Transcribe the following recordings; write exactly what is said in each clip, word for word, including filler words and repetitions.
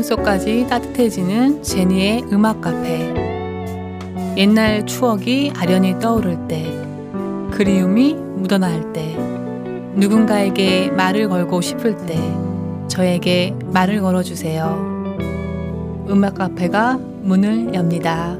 마음속까지 따뜻해지는 제니의 음악 카페. 옛날 추억이 아련히 떠오를 때, 그리움이 묻어날 때, 누군가에게 말을 걸고 싶을 때 저에게 말을 걸어주세요. 음악 카페가 문을 엽니다.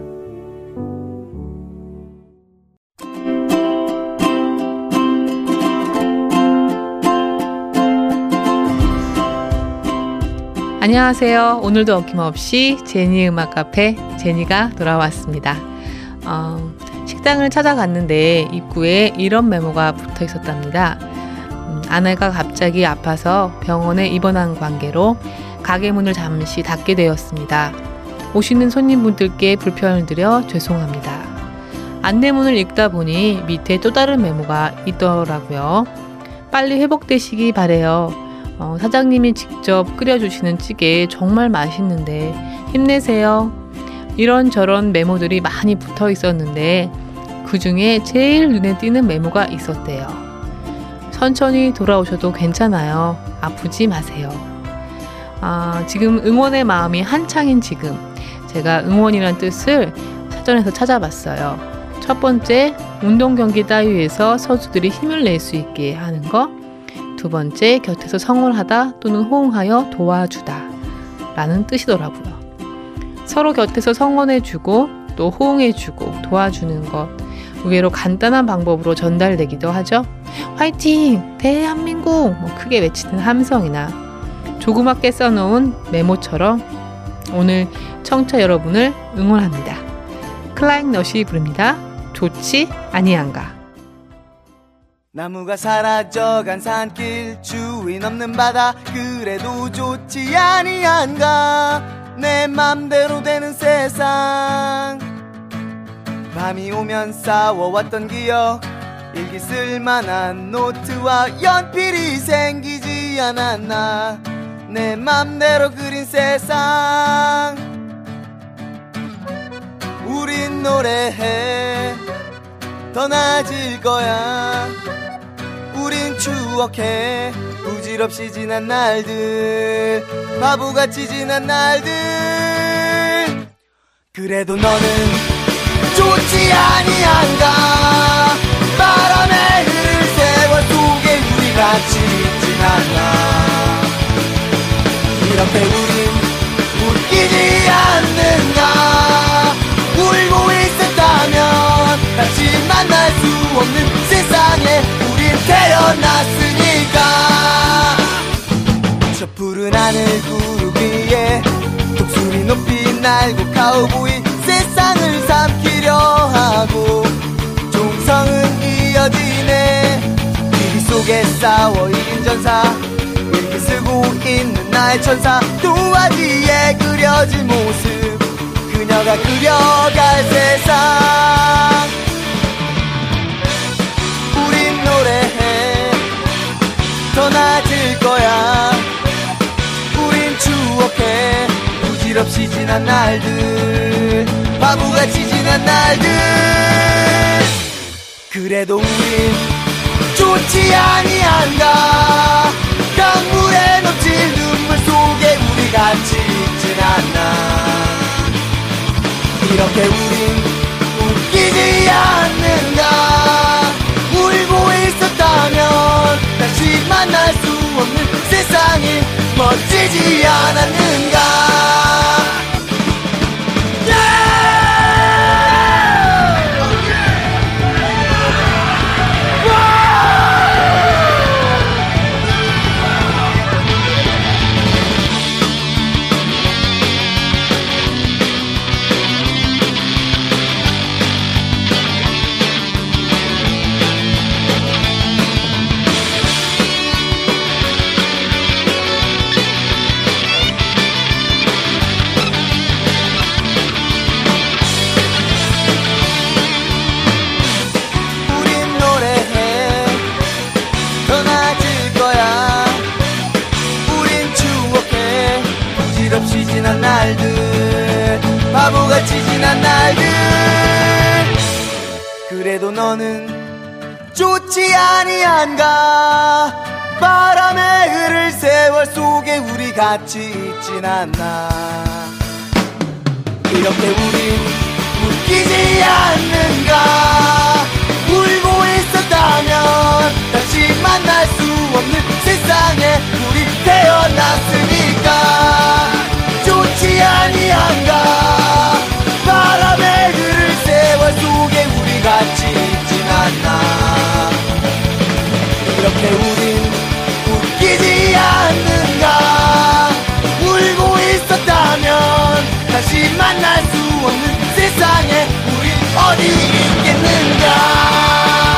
안녕하세요. 오늘도 어김없이 제니 음악 카페 제니가 돌아왔습니다. 어, 식당을 찾아갔는데 입구에 이런 메모가 붙어 있었답니다. 음, 아내가 갑자기 아파서 병원에 입원한 관계로 가게 문을 잠시 닫게 되었습니다. 오시는 손님분들께 불편을 드려 죄송합니다. 안내문을 읽다 보니 밑에 또 다른 메모가 있더라고요. 빨리 회복되시기 바래요. 어, 사장님이 직접 끓여주시는 찌개 정말 맛있는데 힘내세요. 이런저런 메모들이 많이 붙어 있었는데 그 중에 제일 눈에 띄는 메모가 있었대요. 천천히 돌아오셔도 괜찮아요. 아프지 마세요. 아, 지금 응원의 마음이 한창인 지금 제가 응원이란 뜻을 사전에서 찾아봤어요. 첫 번째, 운동 경기 따위에서 선수들이 힘을 낼 수 있게 하는 거. 두 번째, 곁에서 성원하다 또는 호응하여 도와주다 라는 뜻이더라고요. 서로 곁에서 성원해주고 또 호응해주고 도와주는 것, 의외로 간단한 방법으로 전달되기도 하죠. 화이팅! 대한민국! 뭐 크게 외치는 함성이나 조그맣게 써놓은 메모처럼 오늘 청취자 여러분을 응원합니다. 클라잉넛이 부릅니다. 좋지 아니한가. 나무가 사라져간 산길, 주인 없는 바다, 그래도 좋지 아니한가. 내 맘대로 되는 세상, 밤이 오면 싸워왔던 기억, 일기 쓸만한 노트와 연필이 생기지 않았나. 내 맘대로 그린 세상, 우린 노래해 더 나아질 거야. 우린 추억해 부질없이 지난 날들, 바보같이 지난 날들. 그래도 너는 좋지 아니한가. 바람에 흐를 세월 속에 우리 같이 있진 않나. 이렇게 우린 웃기지 않는가. 울고 있었다면 다시 만날 수 없는 세상에 우린 태어났으니까. 저 푸른 하늘 구름 위에 독수리 높이 날고 카우보이 세상을 삼키려 하고, 종성은 이어지네. 비비 속에 싸워 이긴 전사, 일기 쓰고 있는 나의 천사, 도화지에 그려진 모습, 그녀가 그려갈 세상. 우린 노래해 더 나아질 거야. 우린 추억해 부질없이 지난 날들, 바보같이 지난 날들. 그래도 우린 좋지 아니한가. 강물에 넘칠 눈물 속에 우리 같이 있진 않나. 이렇게 우린 웃기지 않는가. 울고 있었다면 다시 만날 수 없는 세상이 멋지지 않았는가. 지난 날들, 바보같이 지난 날들. 그래도 너는 좋지 아니한가. 바람에 흐를 세월 속에 우리 같이 있진 않나. 이렇게 우린 웃기지 않는가. 울고 있었다면 다시 만날 수 없는 세상에 우리 태어났으니까 좋지 아니한가. 바람에 흐를 세월 속에 우리 같이 있진 않나. 이렇게 우린 웃기지 않는가. 울고 있었다면 다시 만날 수 없는 세상에 우린 어디 있겠는가.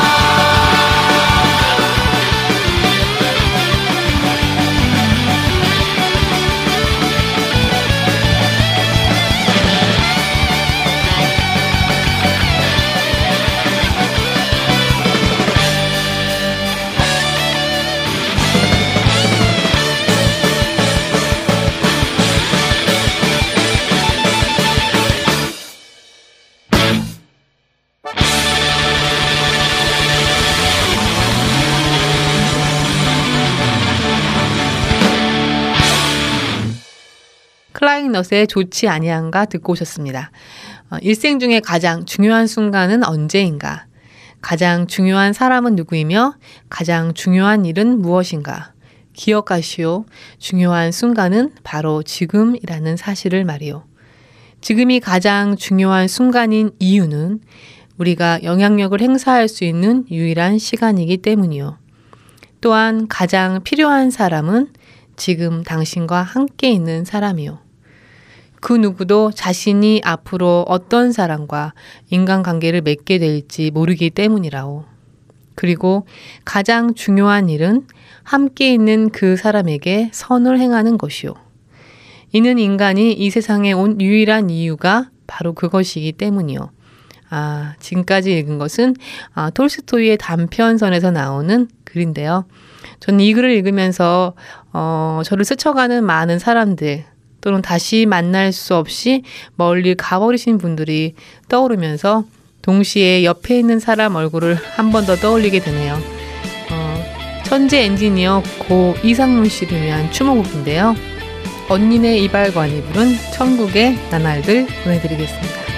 클라잉넛의 좋지 아니한가 듣고 오셨습니다. 어, 일생 중에 가장 중요한 순간은 언제인가? 가장 중요한 사람은 누구이며 가장 중요한 일은 무엇인가? 기억하시오. 중요한 순간은 바로 지금이라는 사실을 말이오. 지금이 가장 중요한 순간인 이유는 우리가 영향력을 행사할 수 있는 유일한 시간이기 때문이요. 또한 가장 필요한 사람은 지금 당신과 함께 있는 사람이요. 그 누구도 자신이 앞으로 어떤 사람과 인간관계를 맺게 될지 모르기 때문이라오. 그리고 가장 중요한 일은 함께 있는 그 사람에게 선을 행하는 것이요. 이는 인간이 이 세상에 온 유일한 이유가 바로 그것이기 때문이요. 아, 지금까지 읽은 것은 아, 톨스토이의 단편선에서 나오는 글인데요. 저는 이 글을 읽으면서 어, 저를 스쳐가는 많은 사람들 또는 다시 만날 수 없이 멀리 가버리신 분들이 떠오르면서 동시에 옆에 있는 사람 얼굴을 한 번 더 떠올리게 되네요. 어, 천재 엔지니어 고 이상문 씨를 위한 추모곡인데요. 언니네 이발관이 부른 천국의 나날들 보내드리겠습니다.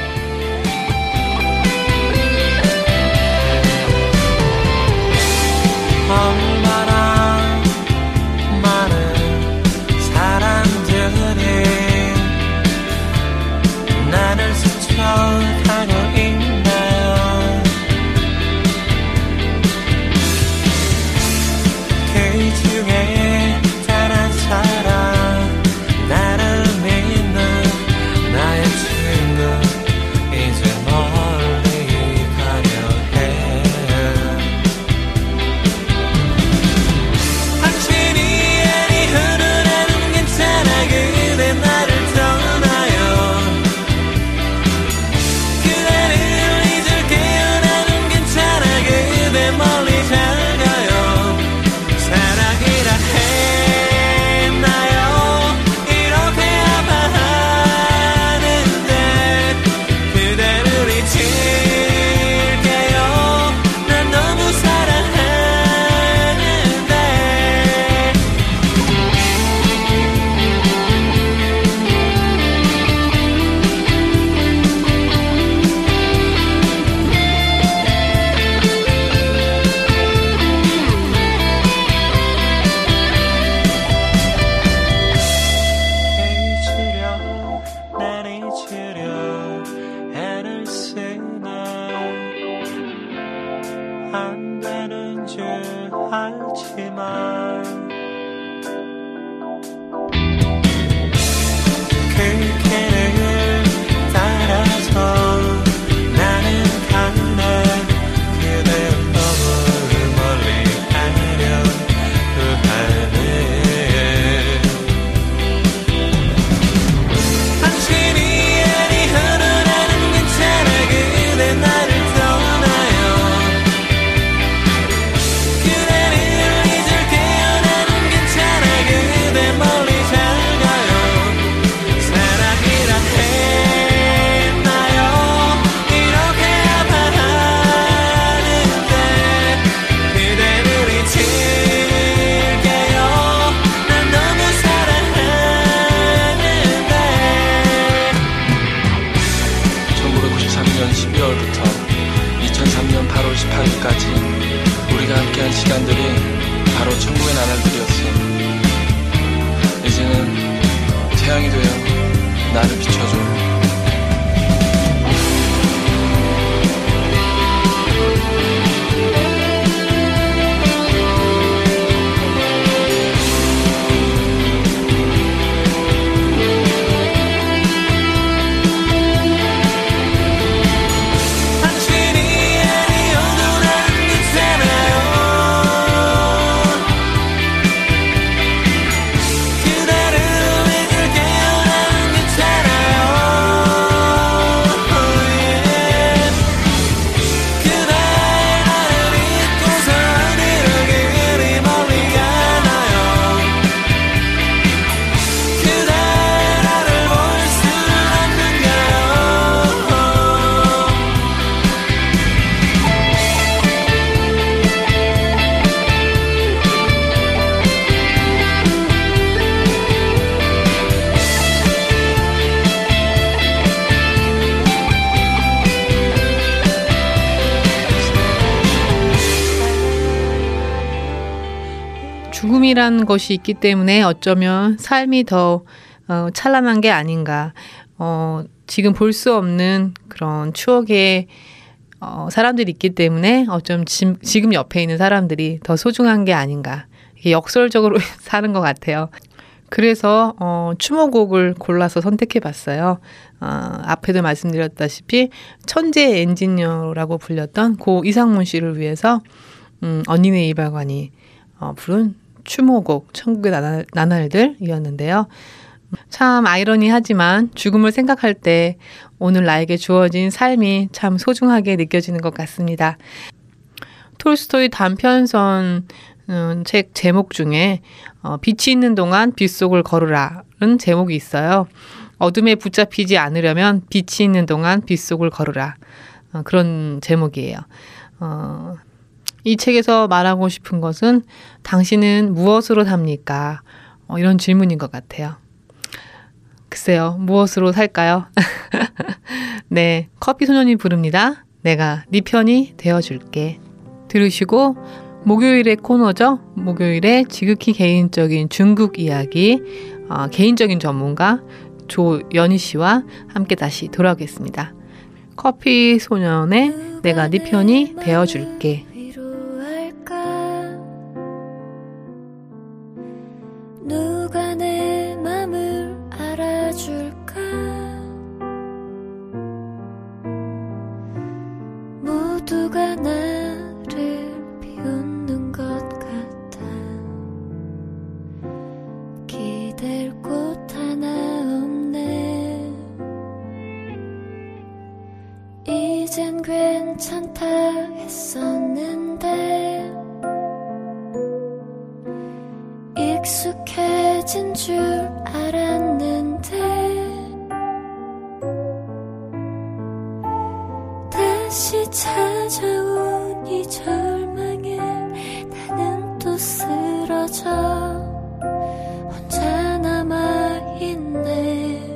얼마나 많은 사람들이 나를 스쳐가고 있나요? 그 중에 단 한 사람 나를 믿는 나의 친구 이제 멀리 가려 해. 당신이 아니 흐르라는 괜찮아 그대 나를 떠나요. 그대를 잊을게요 나는 괜찮아 그대 멀리 잘 가요. 사랑이라 했나요 이렇게 아파하는데 그대를 잊을게요 난 너무 사랑하는데. 잊으려 난 잊으려 애를 쓰네. 안 되는 줄 알지만 그 길을 따라서 나는 가네. 그대 너무 멀리 가려 그 하늘. 당신이 아니 흐르라는 괜찮아 그대 나를 떠나요. 그대를 잊을게요 십일월부터 이천삼년 팔월 십팔일까지 우리가 함께한 시간들이 바로 천국의 나날들이었어. 이제는 태양이 되어 나를 비춰줘. 죽음이란 것이 있기 때문에 어쩌면 삶이 더 어, 찬란한 게 아닌가. 어, 지금 볼 수 없는 그런 추억의 어, 사람들이 있기 때문에 어쩜 지, 지금 옆에 있는 사람들이 더 소중한 게 아닌가. 이게 역설적으로 사는 것 같아요. 그래서 어, 추모곡을 골라서 선택해봤어요. 어, 앞에도 말씀드렸다시피 천재 엔지니어라고 불렸던 고 이상문 씨를 위해서 음, 언니네 이발관이 어, 부른 추모곡 천국의 나날, 나날들이었는데요. 참 아이러니하지만 죽음을 생각할 때 오늘 나에게 주어진 삶이 참 소중하게 느껴지는 것 같습니다. 톨스토이 단편선 음, 책 제목 중에 어, 빛이 있는 동안 빛 속을 걸으라는 제목이 있어요. 어둠에 붙잡히지 않으려면 빛이 있는 동안 빛 속을 걸으라. 어, 그런 제목이에요. 어, 이 책에서 말하고 싶은 것은 당신은 무엇으로 삽니까? 어, 이런 질문인 것 같아요. 글쎄요, 무엇으로 살까요? 네, 커피소년이 부릅니다. 내가 네 편이 되어줄게. 들으시고 목요일의 코너죠. 목요일에 지극히 개인적인 중국 이야기, 어, 개인적인 전문가 조연희 씨와 함께 다시 돌아오겠습니다. 커피소년의 내가 네 편이 되어줄게. 누가 내 맘을 알아줄까? 모두가 나를 비웃는 것 같아. 기댈 곳 하나 없네. 이젠 괜찮다 했었는데 익숙해진 줄 알았는데 다시 찾아온 이 절망에 나는 또 쓰러져 혼자 남아있네.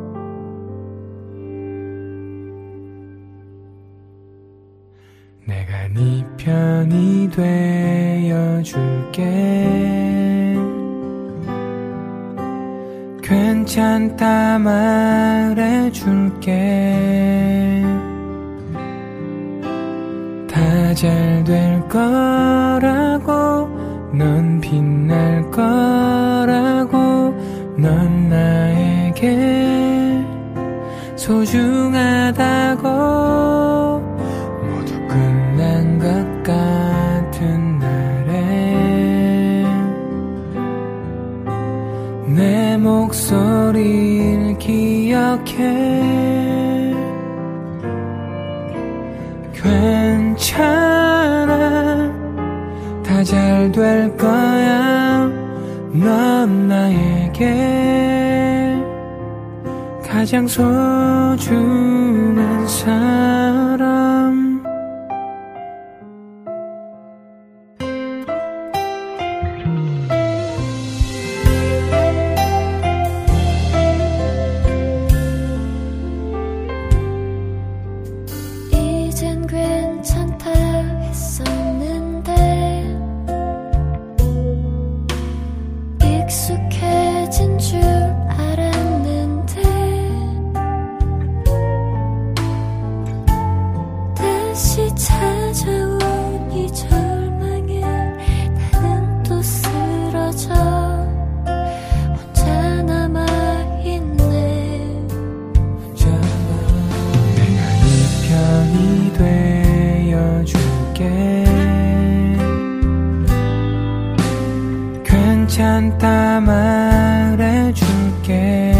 내가 네 편이 되어줄게. 괜찮다 말해줄게. 다 잘 될 거라고 넌 빛날 거라고 넌 나에게 소중하다고 모두 끝난 것 같은 날에 내 목소리를 기억해. 괜찮아 다 잘 될 거야. 넌 나에게 가장 소중한 사람. 찾아온 이 절망에 나는 또 쓰러져 혼자 남아있네. 내가 네 편이 되어줄게. 괜찮다 말해줄게.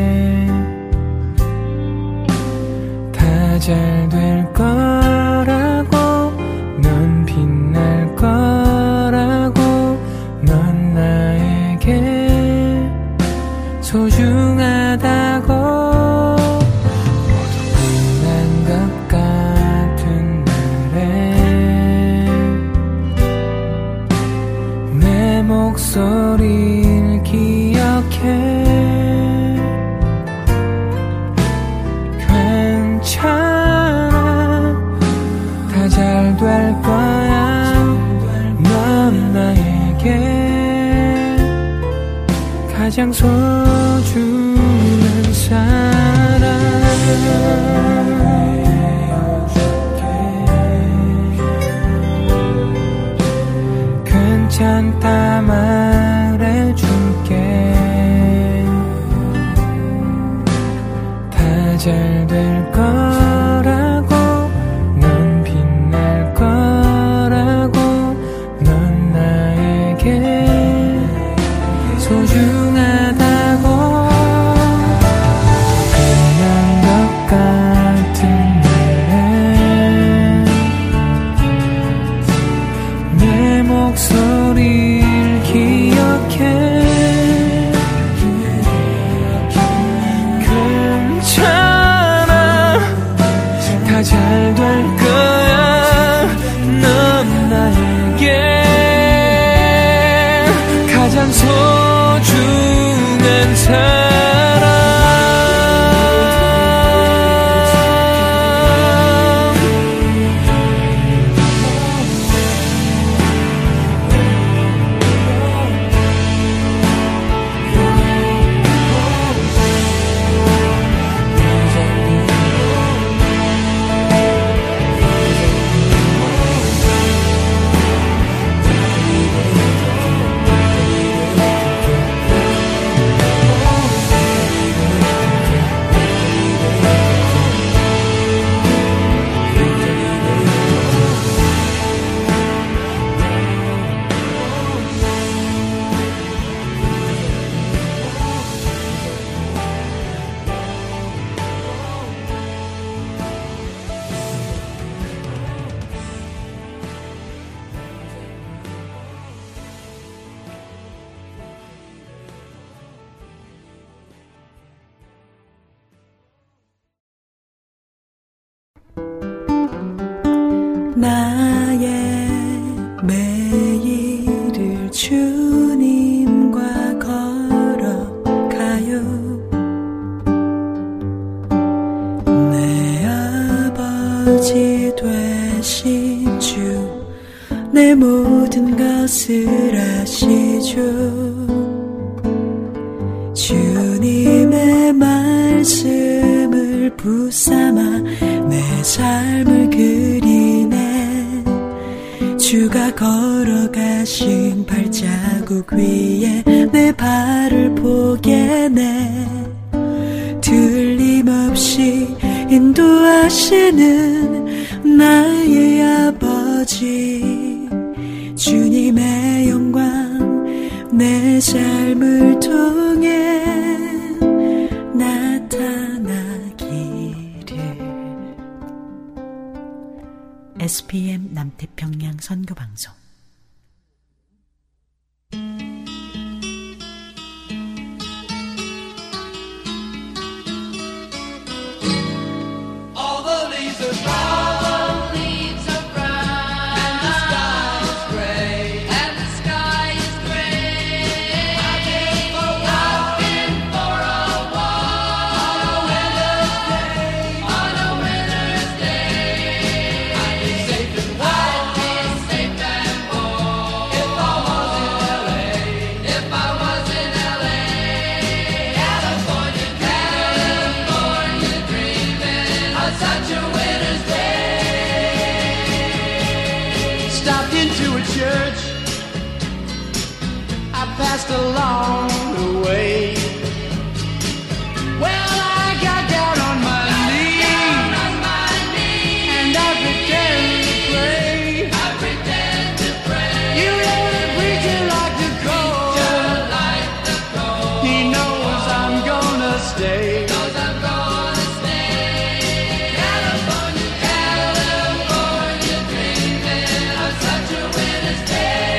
다 잘 될 거라고, 넌 빛날 거라고, 넌 나에게 소중하다고. 모두 끝난 것 같은 날에 내 목소리를 기억해. 괜찮아, 다 잘 될 거야. 넌 나에게 가장 소중한 사람. 괜찮다 말해줄게. 다 잘 될 거라고, 넌 빛날 거라고, 넌 나에게 소중하다고. 끝난 것 같은 날에 내 목소리를 기억해. 괜찮아, 다 잘 될 거야. 넌 나에게 가장 소중한 사람. 나의 매일을 주님과 걸어가요. 내 아버지 되신 주, 내 모든 것을 아시죠. 주님의 말씀을 붙삼아 내 삶을 그리네. 주가 걸어가신 발자국 위에 내 발을 포개네. 틀림없이 인도하시는 나의 아버지, 주님의 영광 내 삶을 통해 나타나기를. 에스피엠 남태평양 선교방송. Such a winter's day. into a church. I passed along the way. Well, I got down on my knees, and I pretend to pray. I pretend to pray. You know the preacher like to go. He knows I'm gonna stay. Knows I'm gonna stay. California, California, dreaming of such a winter's day.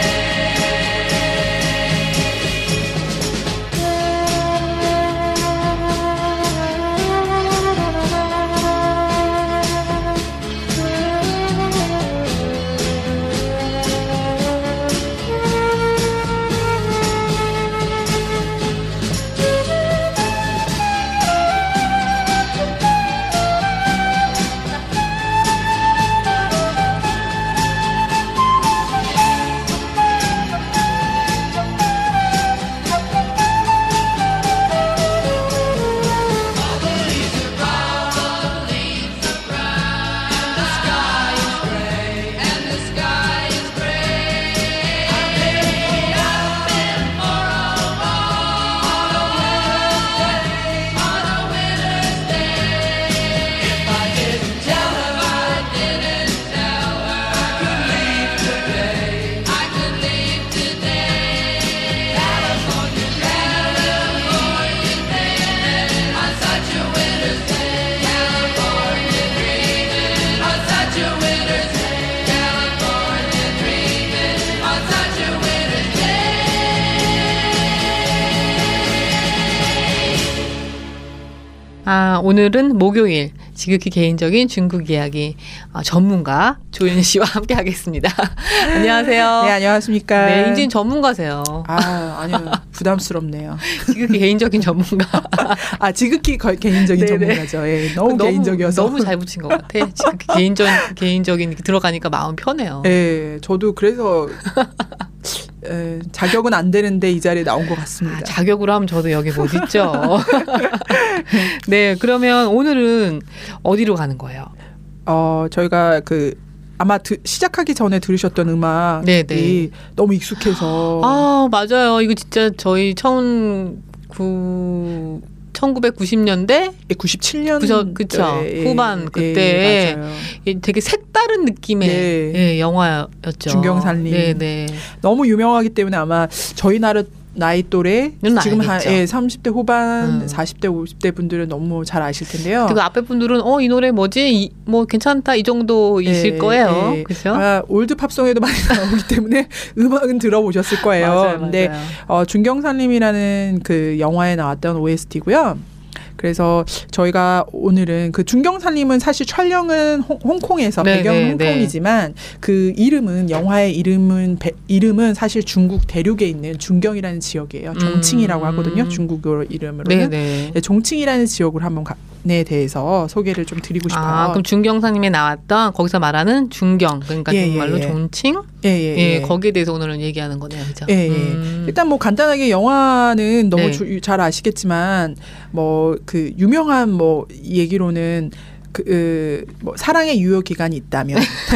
아, 오늘은 목요일 지극히 개인적인 중국 이야기 어, 전문가 조윤 씨와 함께 하겠습니다. 안녕하세요. 네, 안녕하십니까. 네, 인진 전문가세요. 아, 아니요. 부담스럽네요. 지극히 개인적인 전문가. 아, 지극히 거, 개인적인 네네. 전문가죠. 예, 너무, 너무 개인적이어서. 너무 잘 붙인 것 같아. 지극히 개인적, 개인적인 들어가니까 마음 편해요. 예, 저도 그래서 에, 자격은 안 되는데 이 자리에 나온 것 같습니다. 아, 자격으로 하면 저도 여기 못 있죠. 네, 그러면 오늘은 어디로 가는 거예요? 어, 저희가 그 아마 드, 시작하기 전에 들으셨던 음악이 네네. 너무 익숙해서. 아, 맞아요. 이거 진짜 저희 처음 구 천구백구십 년대 구십칠 년 그죠, 그쵸. 예, 후반 예, 그때 예, 되게 색다른 느낌의 네. 예, 영화였죠. 중경살림. 네네. 너무 유명하기 때문에 아마 저희 나라 나이 또래 지금 한 예, 삼십 대 후반, 음. 사십 대, 오십 대 분들은 너무 잘 아실 텐데요. 그 앞에 분들은 어, 이 노래 뭐지? 이, 뭐 괜찮다 이 정도이실 예, 거예요. 예. 그렇죠? 아, 올드 팝송에도 많이 나오기 때문에 음악은 들어보셨을 거예요. 맞아요, 근데 맞아요. 어, 중경살림이라는 그 영화에 나왔던 오에스티고요. 그래서 저희가 오늘은 그 중경살림은 사실 촬영은 홍, 홍콩에서 네, 배경은 네, 홍콩이지만 그 이름은 영화의 이름은 배, 이름은 사실 중국 대륙에 있는 중경이라는 지역이에요. 종칭이라고 하거든요. 중국어 이름으로는. 네네. 네, 종칭이라는 지역으로 한번 가, 에 대해서 소개를 좀 드리고 싶어요. 아, 그럼 중경사님이 나왔던 거기서 말하는 중경 그러니까 예, 정말로 예, 예. 종칭 예, 예, 예, 예. 거기에 대해서 오늘은 얘기하는 거네요, 그죠? 예, 예. 음. 일단 뭐 간단하게 영화는 너무 네. 주, 잘 아시겠지만 뭐 그 유명한 뭐 얘기로는 그 뭐 사랑의 유효 기간이 있다면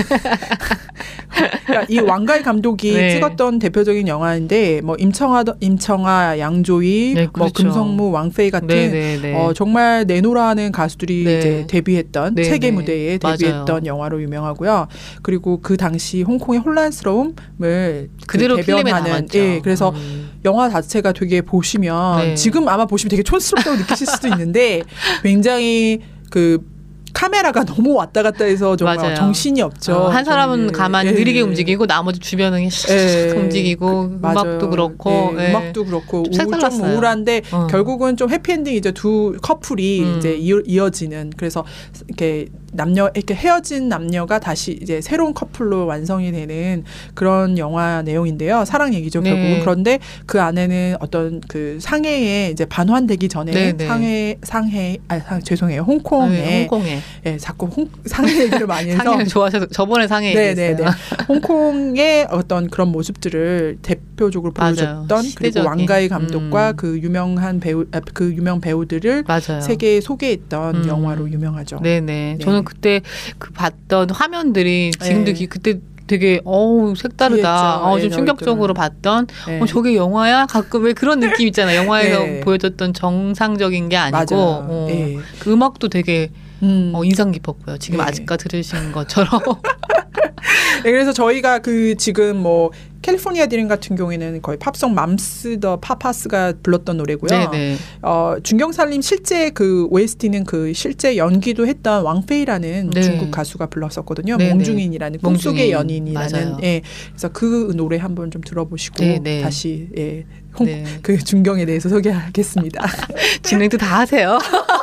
그러니까 이 왕가희 감독이 네. 찍었던 대표적인 영화인데 뭐 임청아 임청아 양조위 네, 뭐 그렇죠. 금성무 왕페이 같은 네, 네, 네. 어 정말 내노라하는 가수들이 네. 이제 데뷔했던 네, 세계 네. 무대에 데뷔했던 맞아요. 영화로 유명하고요. 그리고 그 당시 홍콩의 혼란스러움을 그대로 그 필름에 대변하는 남았죠. 예, 그래서 음. 영화 자체가 되게 보시면 네. 지금 아마 보시면 되게 촌스럽다고 느끼실 수도 있는데 굉장히 그 카메라가 너무 왔다 갔다 해서 정말 맞아요. 정신이 없죠. 어, 한 사람은 정말. 가만히 예. 느리게 움직이고 나머지 주변은 샥 예. 움직이고 맞아요. 음악도 그렇고 예, 예. 음악도 그렇고 좀 우울, 좀 색달랐어요. 우울한데 어. 결국은 좀 해피엔딩이죠. 두 커플이 음. 이제 이어, 이어지는 그래서 이렇게 남녀 이렇게 헤어진 남녀가 다시 이제 새로운 커플로 완성이 되는 그런 영화 내용인데요. 사랑 얘기죠 네. 결국은. 그런데 그 안에는 어떤 그 상해에 이제 반환되기 전에 네, 네. 상해 상해 아 상, 죄송해요 홍콩에 네, 홍콩에 예, 자꾸 홍, 상해 얘기를 많이 해서 상해를 좋아하셔서 저번에 상해 네네네. 얘기했어요. 홍콩의 어떤 그런 모습들을 대표적으로 맞아요. 보여줬던 그리고 시대적인. 왕가희 감독과 음. 그 유명한 배우 아, 그 유명 배우들을 맞아요. 세계에 소개했던 음. 영화로 유명하죠. 네네. 네. 저는 그때 그 봤던 화면들이 지금도 네. 기, 그때 되게 어우 색다르다. 귀했죠. 어, 좀 예, 충격적으로 저희들은. 봤던 네. 어, 저게 영화야? 가끔 왜 그런 느낌 있잖아요. 영화에서 네. 보여줬던 정상적인 게 아니고 맞아요. 어, 예. 그 음악도 되게 음. 어, 인상 깊었고요. 지금 네. 아직까 들으신 것처럼. 네, 그래서 저희가 그 지금 뭐 캘리포니아 드림 같은 경우에는 거의 팝송 맘스 더 파파스가 불렀던 노래고요. 네네. 어, 준경살님 실제 그 오에스티는 그 실제 연기도 했던 왕페이라는 네. 중국 가수가 불렀었거든요. 네네. 몽중인이라는 꿈속의 몽중인. 연인이라는. 맞아요. 예. 그래서 그 노래 한번 좀 들어보시고 네네. 다시 예. 홍, 네. 그 준경에 대해서 소개하겠습니다. 진행도 다 하세요.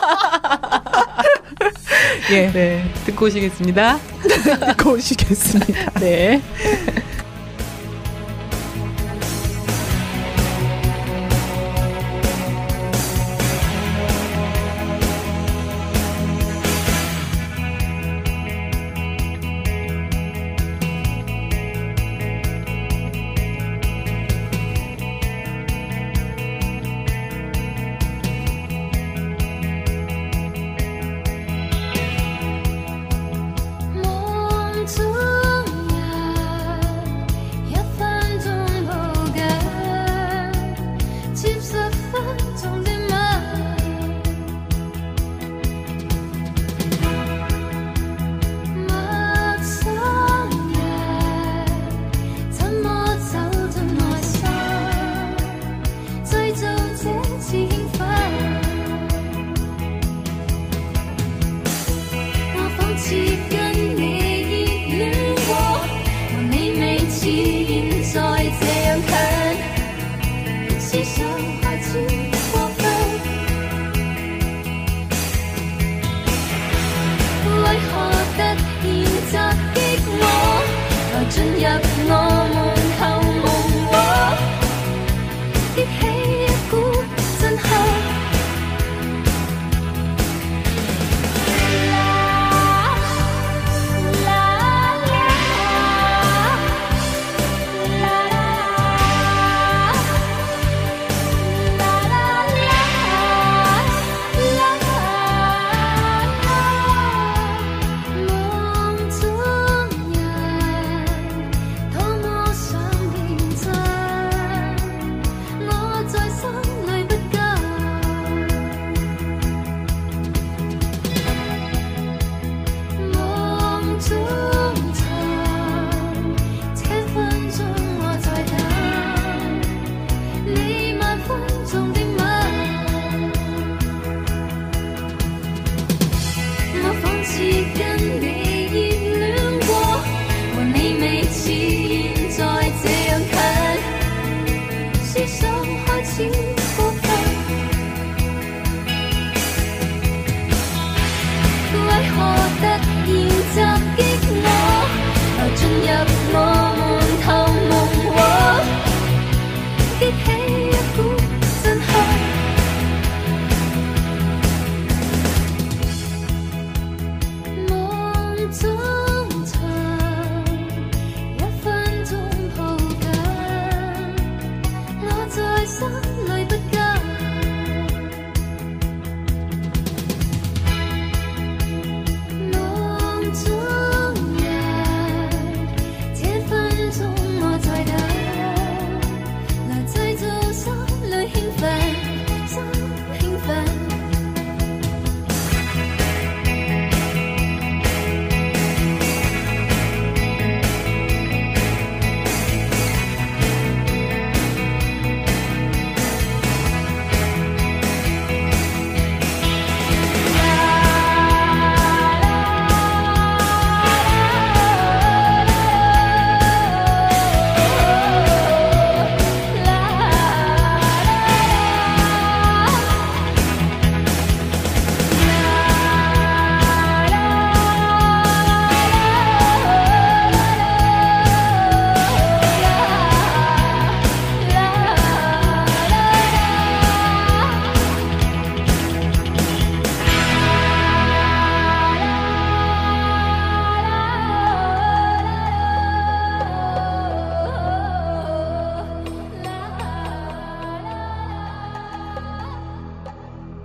예. 네. 듣고 오시겠습니다. 듣고 오시겠습니다. 네.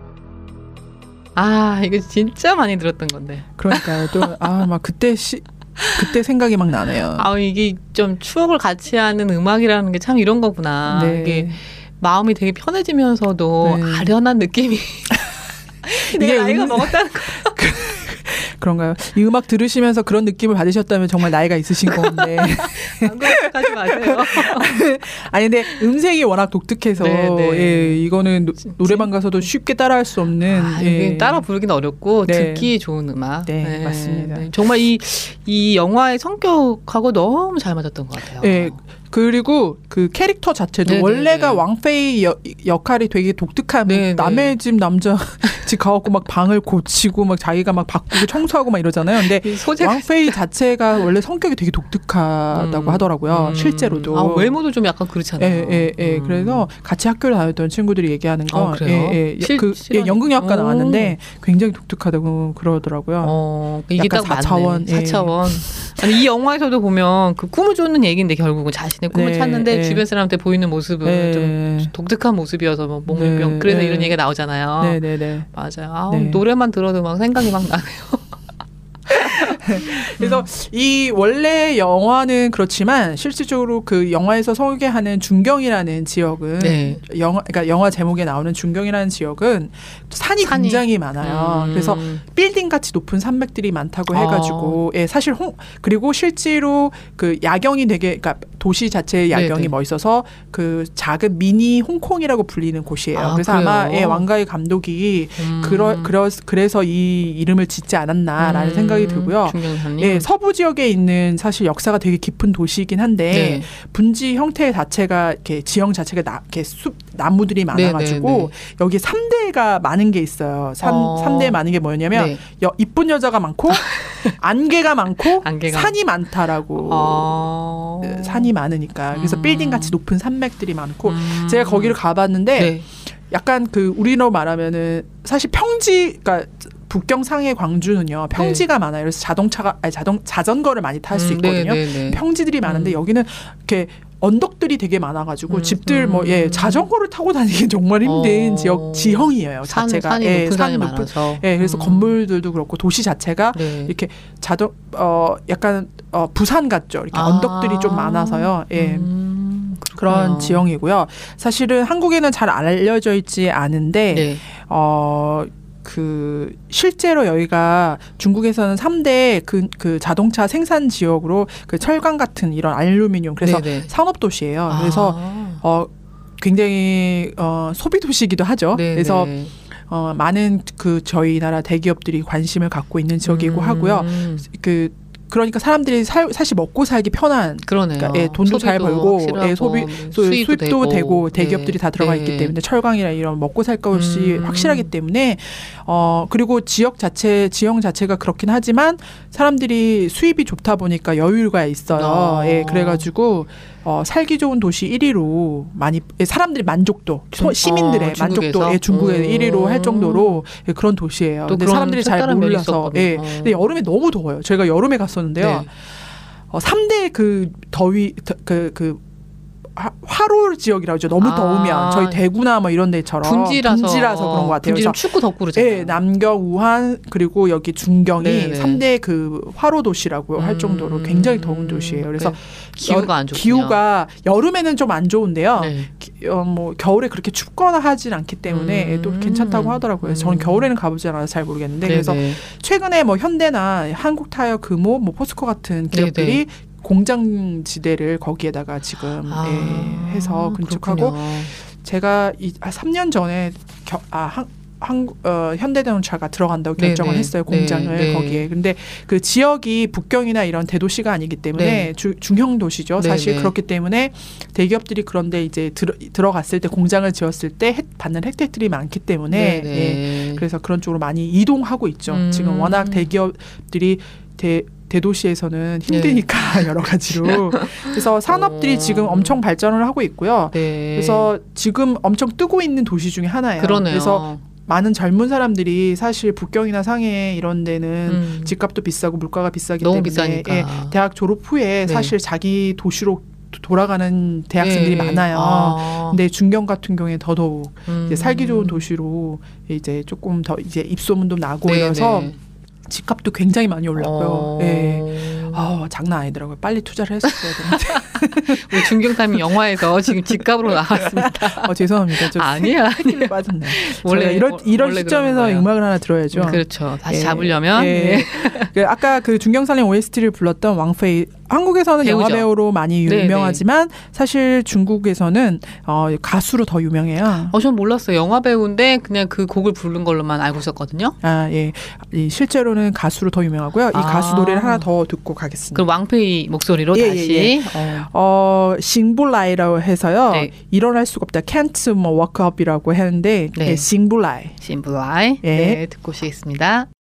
아, 이거 진짜 많이 들었던 건데. 그러니까요. 또 아 막 그때 시 그때 생각이 막 나네요. 아 이게 좀 추억을 같이 하는 음악이라는 게 참 이런 거구나. 네. 이게 마음이 되게 편해지면서도 네. 아련한 느낌이. 이게 내가 나이가 음- 먹었다는 거. 그런가요? 이 음악 들으시면서 그런 느낌을 받으셨다면 정말 나이가 있으신 건데. 안 그렇게까지 마세요. 아니 근데 음색이 워낙 독특해서 네, 네. 예, 이거는 노, 노래방 가서도 쉽게 따라할 수 없는 아, 예. 이게 따라 부르기는 어렵고 네. 듣기 좋은 음악. 네, 맞습니다. 네. 정말 이, 이 영화의 성격하고 너무 잘 맞았던 것 같아요. 예. 그리고 그 캐릭터 자체도 네네. 원래가 왕페이 여, 역할이 되게 독특한 뭐 네네. 남의 집 남자 집 가갖고 막 방을 고치고 막 자기가 막 바꾸고 청소하고 막 이러잖아요. 근데 이 소재가 왕페이 자체가 원래 성격이 되게 독특하다고 음, 하더라고요. 음. 실제로도. 아, 외모도 좀 약간 그렇잖아요. 예, 예, 예. 음. 그래서 같이 학교를 다녔던 친구들이 얘기하는 거. 어, 그래요? 예, 예. 실- 그, 실화니- 예, 연극영화과 오. 나왔는데 굉장히 독특하다고 그러더라고요. 어, 이게 약간 딱 맞네. 사차원, 예. 사차원. 아니, 이 영화에서도 보면 그 꿈을 쫓는 얘기인데 결국은 자신의 꿈을 네, 찾는데 네. 주변 사람한테 보이는 모습은 네. 좀 독특한 모습이어서 뭐 몽밀병 네, 그래서 네. 이런 얘기가 나오잖아요. 네네네. 맞아요. 아우, 네. 노래만 들어도 막 생각이 막 나네요. 그래서 이 원래 영화는 그렇지만 실질적으로 그 영화에서 소개하는 중경이라는 지역은 네. 영화 그러니까 영화 제목에 나오는 중경이라는 지역은 산이, 산이. 굉장히 많아요. 음. 그래서 빌딩 같이 높은 산맥들이 많다고 아. 해가지고 예 사실 홍 그리고 실제로 그 야경이 되게 그러니까 도시 자체의 야경이 네네. 멋있어서 그 작은 미니 홍콩이라고 불리는 곳이에요. 아, 그래서 그래요? 아마 예, 왕가의 감독이 음. 그러, 그러, 그래서 이 이름을 짓지 않았나라는 음. 생각이 들고요. 중경사님. 예, 서부 지역에 있는 사실 역사가 되게 깊은 도시이긴 한데 네. 분지 형태 자체가 이렇게 지형 자체가 나, 이렇게 숲 나무들이 많아가지고 네, 네, 네. 여기 삼 대가 많은 게 있어요. 삼, 어. 삼 대 많은 게 뭐냐면 네. 여, 이쁜 여자가 많고 안개가 많고 안개가 산이 많다라고 어. 어, 산이 많으니까 그래서 음. 빌딩 같이 높은 산맥들이 많고 음. 제가 거기를 가봤는데 네. 약간 그 우리로 말하면은 사실 평지 그러니까 북경 상해 광주는요 평지가 많아요. 그래서 자동차가 아니 자동 자전거를 많이 탈 수 음, 있거든요. 네, 네, 네. 평지들이 많은데 음. 여기는 이렇게 언덕들이 되게 많아가지고 음, 집들 음. 뭐 예 자전거를 타고 다니기 정말 힘든 어. 지역 지형이에요. 산, 자체가 산이 예, 높은 산이 산 높은 많아서. 예 그래서 음. 건물들도 그렇고 도시 자체가 네. 이렇게 자동 어 약간 어 부산 같죠. 이렇게 아. 언덕들이 좀 많아서요. 예. 음, 그런 그렇구나. 지형이고요. 사실은 한국에는 잘 알려져 있지 않은데 네. 어, 그, 실제로 여기가 중국에서는 삼 대 그, 그 자동차 생산 지역으로 그 철강 같은 이런 알루미늄, 그래서 네네. 산업도시예요. 그래서, 아. 어, 굉장히, 어, 소비도시이기도 하죠. 네네. 그래서, 어, 많은 그 저희 나라 대기업들이 관심을 갖고 있는 지역이고 음. 하고요. 그, 그러니까 사람들이 살, 사실 먹고 살기 편한 그러네요. 그러니까 예, 돈도 잘 소비도 벌고 확실하고 예, 소비 소, 수입도, 수입도 되고, 대기업들이 네. 다 들어가 네. 있기 때문에 철강이나 이런 먹고 살 것이 음. 확실하기 때문에 어 그리고 지역 자체 지형 자체가 그렇긴 하지만 사람들이 수입이 좋다 보니까 여유가 있어요. 어. 예, 그래가지고 어, 살기 좋은 도시 일 위로 많이 예, 사람들이 만족도 소- 중- 시민들의 어, 중국에서? 만족도 예, 중국의 음. 일 위로 할 정도로 예, 그런 도시예요. 또 근데 그런 사람들이 잘 색다른 면이 몰라서 있었거든요. 예, 어. 근데 여름에 너무 더워요. 저희가 여름에 갔었는데요. 네. 어, 삼 대 그 더위 그 그 화로 지역이라고 하죠. 너무 아. 더우면 저희 대구나 뭐 이런 데처럼 분지라서 분지라서 그런 것 같아요. 분지는 그래서 춥고 덥고 그러잖아요. 예, 남경, 우한 그리고 여기 중경이 네네. 삼 대 그 화로 도시라고 할 음. 정도로 굉장히 더운 도시예요. 그래서 기후가 안 좋군요. 기후가 여름에는 좀 안 좋은데요. 네. 기- 어, 뭐 겨울에 그렇게 춥거나 하진 않기 때문에 음. 또 괜찮다고 하더라고요. 저는 음. 겨울에는 가보지 않아서 잘 모르겠는데 그래서 네네. 최근에 뭐 현대나 한국타이어, 금호, 뭐 포스코 같은 기업들이 네네. 공장 지대를 거기에다가 지금 아, 예, 해서 건축하고 그렇군요. 제가 이, 아, 삼 년 전에 겨, 아, 한, 한, 어, 현대자동차가 들어간다고 결정을 네네. 했어요. 공장을 네, 네. 거기에. 근데 그 지역이 북경이나 이런 대도시가 아니기 때문에 네. 주, 중형 도시죠. 네, 사실 네. 그렇기 때문에 대기업들이 그런데 이제 들어, 들어갔을 때 공장을 지었을 때 혜택, 받는 혜택들이 많기 때문에 네네. 예, 그래서 그런 쪽으로 많이 이동하고 있죠. 음. 지금 워낙 대기업들이 대 대도시에서는 힘드니까 여러 가지로 그래서 산업들이 어. 지금 엄청 발전을 하고 있고요. 네. 그래서 지금 엄청 뜨고 있는 도시 중에 하나예요. 그러네요. 그래서 많은 젊은 사람들이 사실 북경이나 상해 이런 데는 음. 집값도 비싸고 물가가 비싸기 너무 때문에 비싸니까. 예, 대학 졸업 후에 네. 사실 자기 도시로 돌아가는 대학생들이 네. 많아요. 아. 근데 중경 같은 경우에 더더욱 음. 이제 살기 좋은 도시로 이제 조금 더 이제 입소문도 나고 네, 이래서 네. 집값도 굉장히 많이 올랐고요. 어. 예. 어, 장난 아니더라고요. 빨리 투자를 했었어야 되는데. 우리 중경타임이 영화에서 지금 집값으로 나왔습니다. 어, 죄송합니다. 좀 아니야. 힐에 빠졌네. 원래 원래 이런 이런 원래 시점에서 그러는 거예요. 음악을 하나 들어야죠. 그렇죠. 다시 예, 잡으려면 예. 예. 그 아까 그 중경살림 오에스티를 불렀던 왕페이 한국에서는 배우죠. 영화 배우로 많이 네, 유명하지만 사실 중국에서는 어, 가수로 더 유명해요. 어, 전 몰랐어요. 영화 배우인데 그냥 그 곡을 부른 걸로만 알고 있었거든요. 아, 예. 이 실제로는 가수로 더 유명하고요. 이 아. 가수 노래를 하나 더 듣고 가겠습니다. 그럼 왕페이 목소리로 예, 다시. 예, 예. 어. 어, 싱불라이라고 해서요. 네. 일어날 수가 없다. can't 뭐 walk up이라고 하는데 네. 예, 싱불라이. 심플라이. 예. 네, 듣고 오시겠습니다.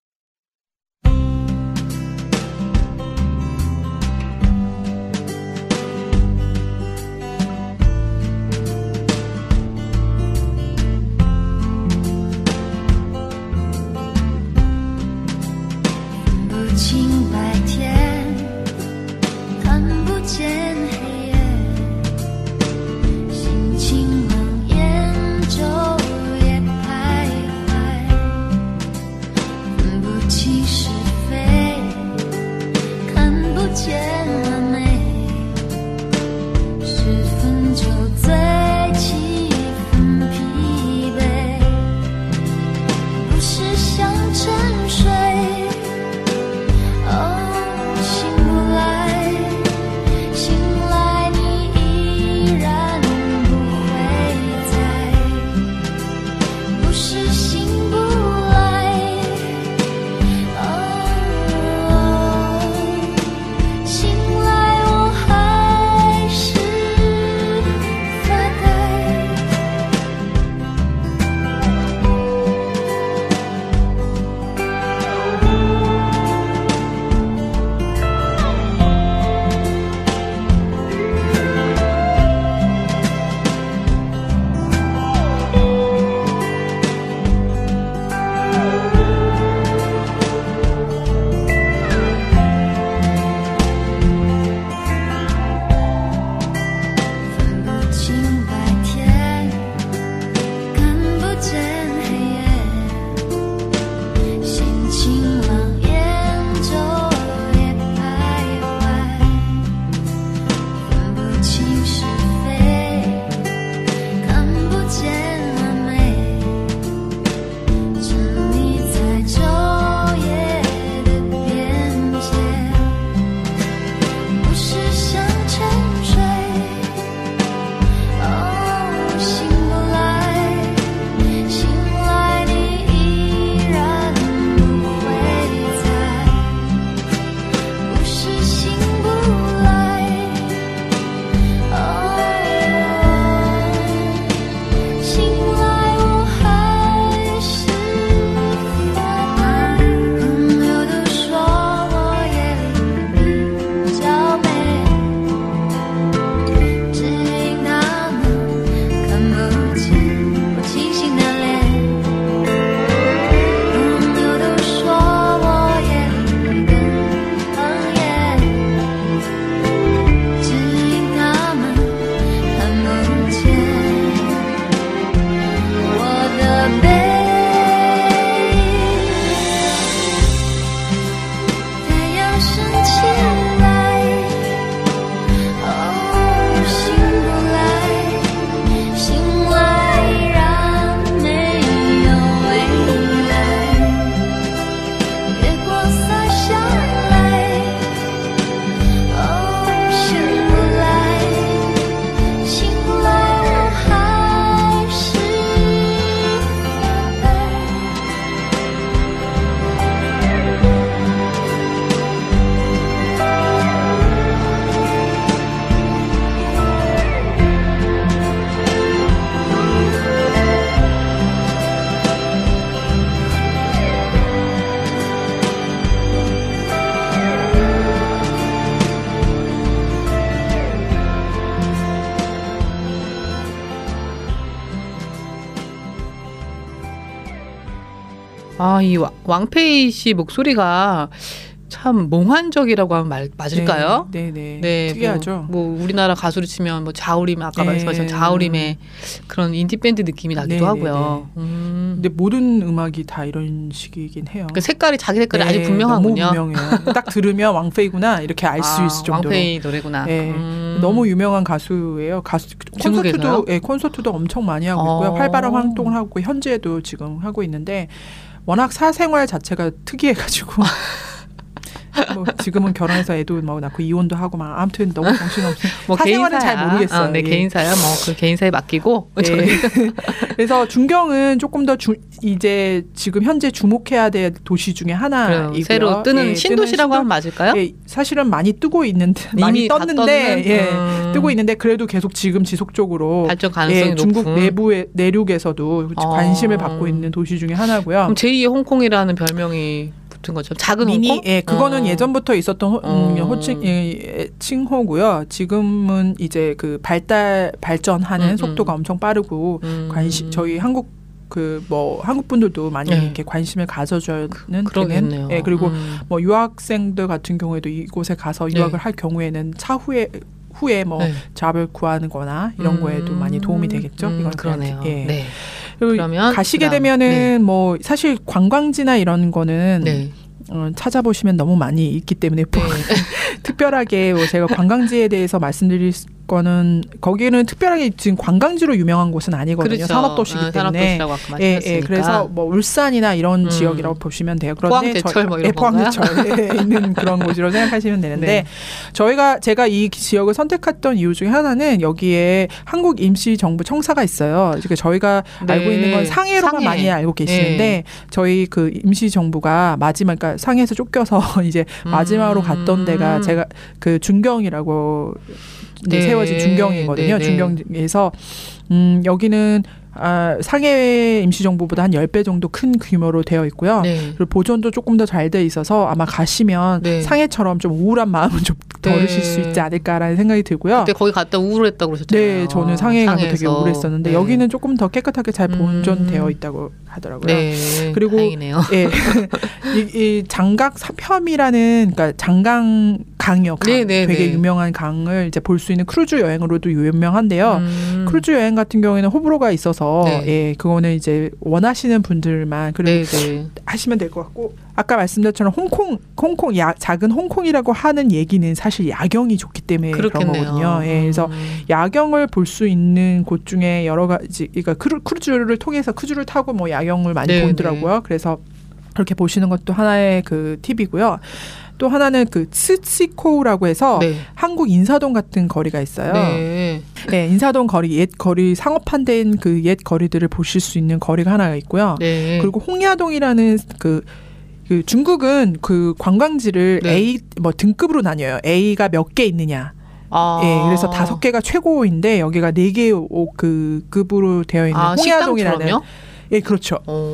아, 이 왕페이 씨 목소리가 참 몽환적이라고 하면 말, 맞을까요? 네, 네, 네, 특이하죠. 뭐, 뭐 우리나라 가수로 치면 뭐 자우림 아까 네. 말씀하신 자우림의 그런 인디 밴드 느낌이 나기도 네, 하고요. 네, 네. 음. 근데 모든 음악이 다 이런 식이긴 해요. 그 색깔이 자기 색깔이 네, 아주 분명하군요. 너무 분명해요. 딱 들으면 왕페이구나 이렇게 알 수 아, 있을 정도로. 왕페이 노래구나. 네, 음. 너무 유명한 가수예요. 가수 중국에서요? 콘서트도 예, 콘서트도 엄청 많이 하고 있고요. 어. 활발한 활동을 하고 현재도 지금 하고 있는데 워낙 사생활 자체가 특이해가지고. 뭐 지금은 결혼해서 애도 뭐 낳고 이혼도 하고 막 아무튼 너무 정신없이 뭐 사생활은 개인사야. 잘 모르겠어요. 어, 네, 예. 개인사야. 뭐 그 개인사에 맡기고. 네. 저희 그래서 중경은 조금 더 주, 이제 지금 현재 주목해야 될 도시 중에 하나이고요. 새로 뜨는 예, 신도시라고 뜨는 하면 맞을까요? 예, 사실은 많이 뜨고 있는데 많이 이미 다 떴는데 떴는? 예, 음. 뜨고 있는데 그래도 계속 지금 지속적으로 발전 가능성이 예, 중국 높은. 내부의 내륙에서도 어. 관심을 받고 있는 도시 중에 하나고요. 그럼 제이의 홍콩이라는 별명이 붙은 거죠. 작은 미니, 홍콩? 예, 그거는 어. 예전부터 있었던 호, 음, 어. 호칭, 예, 칭호고요. 지금은 이제 그 발달, 발전하는 음, 속도가 음. 엄청 빠르고, 음. 관심, 저희 한국, 그, 뭐, 한국 분들도 많이 네. 이렇게 관심을 가져주는. 그러겠네요. 되는, 예, 그리고 음. 뭐, 유학생들 같은 경우에도 이곳에 가서 네. 유학을 할 경우에는 차후에, 후에 뭐, 네. 잡을 구하는 거나 이런 음. 거에도 많이 도움이 되겠죠. 음, 이건 그러네요. 예. 네. 그리고 그러면 가시게 그다음, 되면은 네. 뭐, 사실 관광지나 이런 거는 네. 어, 찾아보시면 너무 많이 있기 때문에 네. 특별하게 뭐 제가 관광지에 대해서 말씀드릴 거는 거기는 특별하게 지금 관광지로 유명한 곳은 아니거든요. 그렇죠. 산업도시이기 아, 때문에. 산업도시라고 아까 예, 말씀하셨으니까. 예, 그래서 뭐 울산이나 이런 음. 지역이라고 보시면 돼요. 그런데 포항제철 뭐 이런 예, 건가요? 포항제철에 있는 그런 곳이라고 생각하시면 되는데 네. 저희가 제가 이 지역을 선택했던 이유 중에 하나는 여기에 한국 임시정부 청사가 있어요. 그러니까 저희가 네. 알고 있는 건 상해로만 상해. 많이 알고 계시는데 네. 저희 그 임시정부가 마지막 그러니까 상해에서 쫓겨서 이제 마지막으로 음. 갔던 데가 제가 그 중경이라고 이제 네. 세워진 중경이거든요. 네, 네. 중경에서 음, 여기는 아, 상해 임시정부보다 한 십 배 정도 큰 규모로 되어 있고요. 네. 그리고 보존도 조금 더 잘 돼 있어서 아마 가시면 네. 상해처럼 좀 우울한 마음은 좀 덜으실 네. 수 있지 않을까라는 생각이 들고요. 그때 거기 갔다 우울했다고 그러셨잖아요. 네, 저는 상해에 가서 되게 상해에서. 우울했었는데 네. 여기는 조금 더 깨끗하게 잘 음. 보존되어 있다고 하더라고요. 네. 그리고 다행이네요. 예, 이, 이 장각 삼혐이라는 그러니까 장강 강이요. 강. 네, 네, 되게 네. 유명한 강을 이제 볼 수 있는 크루즈 여행으로도 유명한데요. 음. 크루즈 여행 같은 경우에는 호불호가 있어서 네. 예, 그거는 이제 원하시는 분들만 그리고 네, 네. 하시면 될 것 같고 아까 말씀드린 것처럼 홍콩 홍콩 야, 작은 홍콩이라고 하는 얘기는 사실 야경이 좋기 때문에 그렇겠네요. 그런 거거든요. 예, 그래서 음. 야경을 볼 수 있는 곳 중에 여러 가지 그러니까 크루, 크루즈를 통해서 크루즈를 타고 뭐 야경을 많이 네, 보더라고요. 그래서 그렇게 보시는 것도 하나의 그 팁이고요. 또 하나는 그 츠치코우라고 해서 네. 한국 인사동 같은 거리가 있어요. 네. 네, 인사동 거리, 옛 거리, 상업화된 그 옛 거리들을 보실 수 있는 거리가 하나가 있고요. 네. 그리고 홍야동이라는 그, 그 중국은 그 관광지를 네. A 뭐 등급으로 나뉘어요. A가 몇 개 있느냐. 아. 예, 그래서 다섯 개가 최고인데 여기가 네 개 그 급으로 되어 있는 아, 홍야동이라는. 식당처럼요? 예, 그렇죠. 어.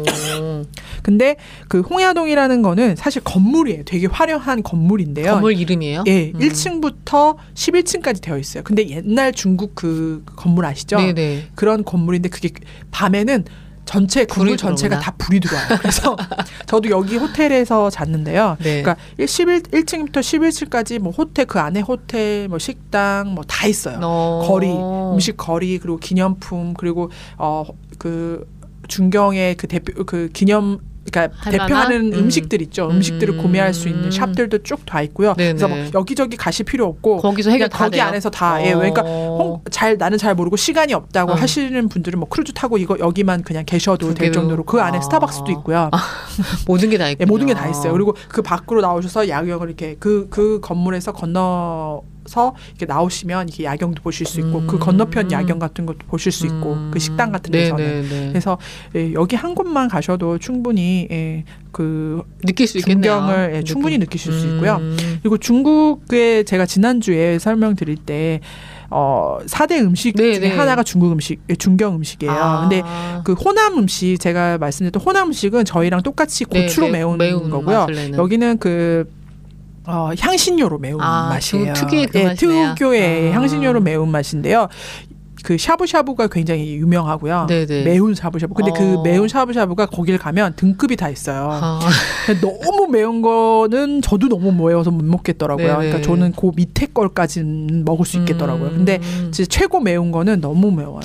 근데 그 홍야동이라는 거는 사실 건물이에요. 되게 화려한 건물인데요. 건물 이름이에요? 예, 음. 일 층부터 십일 층까지 되어 있어요. 근데 옛날 중국 그 건물 아시죠? 네네. 그런 건물인데 그게 밤에는 전체 건물 불이 전체가 들어오나? 다 불이 들어와요. 그래서 저도 여기 호텔에서 잤는데요. 네. 그러니까 십일, 일 층부터 십일 층까지 뭐 호텔 그 안에 호텔 뭐 식당 뭐 다 있어요. 어. 거리, 음식 거리 그리고 기념품 그리고 어 그 중경의 그 대표 그 기념 그러니까 할 대표하는 만한? 음식들 있죠. 음식들을 음. 구매할 수 있는 샵들도 쭉 다 있고요. 네네. 그래서 뭐 여기저기 가실 필요 없고 거기서 해결 그냥 다 거기 돼요? 안에서 다 예, 그러니까 홍, 잘 나는 잘 모르고 시간이 없다고 어. 하시는 분들은 뭐 크루즈 타고 이거 여기만 그냥 계셔도 될 그게도- 정도로 그 안에 아. 스타벅스도 있고요. 모든 게 다 있고. 예, 모든 게 다 있어요. 그리고 그 밖으로 나오셔서 야경을 이렇게 그 그 건물에서 건너서 이렇게 나오시면 이렇게 야경도 보실 수 있고 음. 그 건너편 야경 같은 것도 보실 수 있고 음. 그 식당 같은 데서는 네네네. 그래서 예, 여기 한 곳만 가셔도 충분히 예, 그 느낄 수 있겠네요. 풍경을 예, 충분히 느끼실 수 있고요. 음. 그리고 중국에 제가 지난주에 설명드릴 때 어, 사 대 음식 네, 중에 네. 하나가 중국 음식, 예, 중경 음식이에요. 아. 근데 그 호남 음식 제가 말씀드렸던 호남 음식은 저희랑 똑같이 네, 고추로 매- 매운, 매운 거고요. 맛을 내는. 여기는 그 어, 향신료로 매운 아, 맛이에요. 중- 특유의 그 예, 맛이네요. 특유의 아. 향신료로 매운 맛인데요. 그 샤브샤브가 굉장히 유명하고요. 네네. 매운 샤브샤브. 근데 어. 그 매운 샤브샤브가 거길 가면 등급이 다 있어요. 아. 너무 매운 거는 저도 너무 매워서 못 먹겠더라고요. 네네. 그러니까 저는 그 밑에 걸까지는 먹을 수 있겠더라고요. 음. 근데 진짜 최고 매운 거는 너무 매워요.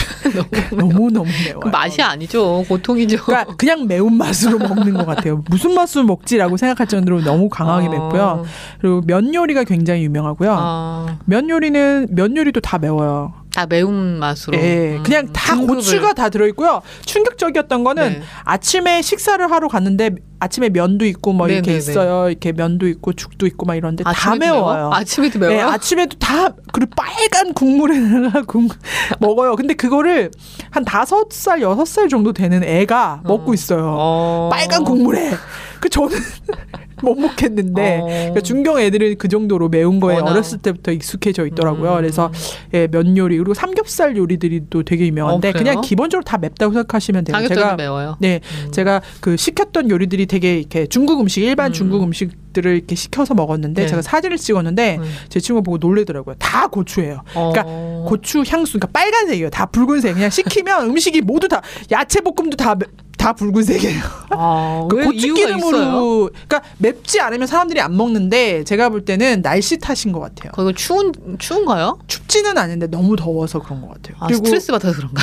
너무 너무 매워요. 그 맛이 아니죠. 고통이죠. 그러니까 그냥 매운 맛으로 먹는 것 같아요. 무슨 맛으로 먹지라고 생각할 정도로 너무 강하게 어. 맵고요. 그리고 면 요리가 굉장히 유명하고요. 어. 면 요리는 면 요리도 다 매워요. 다 매운 맛으로. 예, 음. 그냥 다 등급을. 고추가 다 들어있고요. 충격적이었던 거는 네. 아침에 식사를 하러 갔는데 아침에 면도 있고 뭐 이렇게 네네네. 있어요. 이렇게 면도 있고 죽도 있고 막 이런데 다 아침에도 매워요. 매워? 아침에도 매워요? 네, 아침에도 다 그리고 빨간 국물에다가 국 먹어요. 근데 그거를 한 다섯 살 여섯 살 정도 되는 애가 어. 먹고 있어요. 어. 빨간 국물에. 그 저는 못 먹겠는데 어. 그러니까 중경 애들은 그 정도로 매운 거에 워낙. 어렸을 때부터 익숙해져 있더라고요. 음. 그래서 예, 면 요리 그리고 삼겹살 요리들이 또 되게 유명한데 어, 그래요? 그냥 기본적으로 다 맵다고 생각하시면 돼요. 삼겹살도 제가 매워요. 네, 음. 제가 그 시켰던 요리들이 되게 이렇게 중국 음식 일반 음. 중국 음식들을 이렇게 시켜서 먹었는데 네. 제가 사진을 찍었는데 음. 제 친구가 보고 놀래더라고요. 다 고추예요. 그러니까 어. 고추 향수, 그러니까 빨간색이에요. 다 붉은색. 그냥 시키면 음식이 모두 다 야채 볶음도 다 다 붉은색이에요. 아, 그 왜 고추 이유가 있어요? 기름으로, 그러니까 맵지 않으면 사람들이 안 먹는데 제가 볼 때는 날씨 탓인 것 같아요. 거기 추운 추운가요? 춥지는 않은데 너무 더워서 그런 것 같아요. 아, 스트레스 받아서 그런가?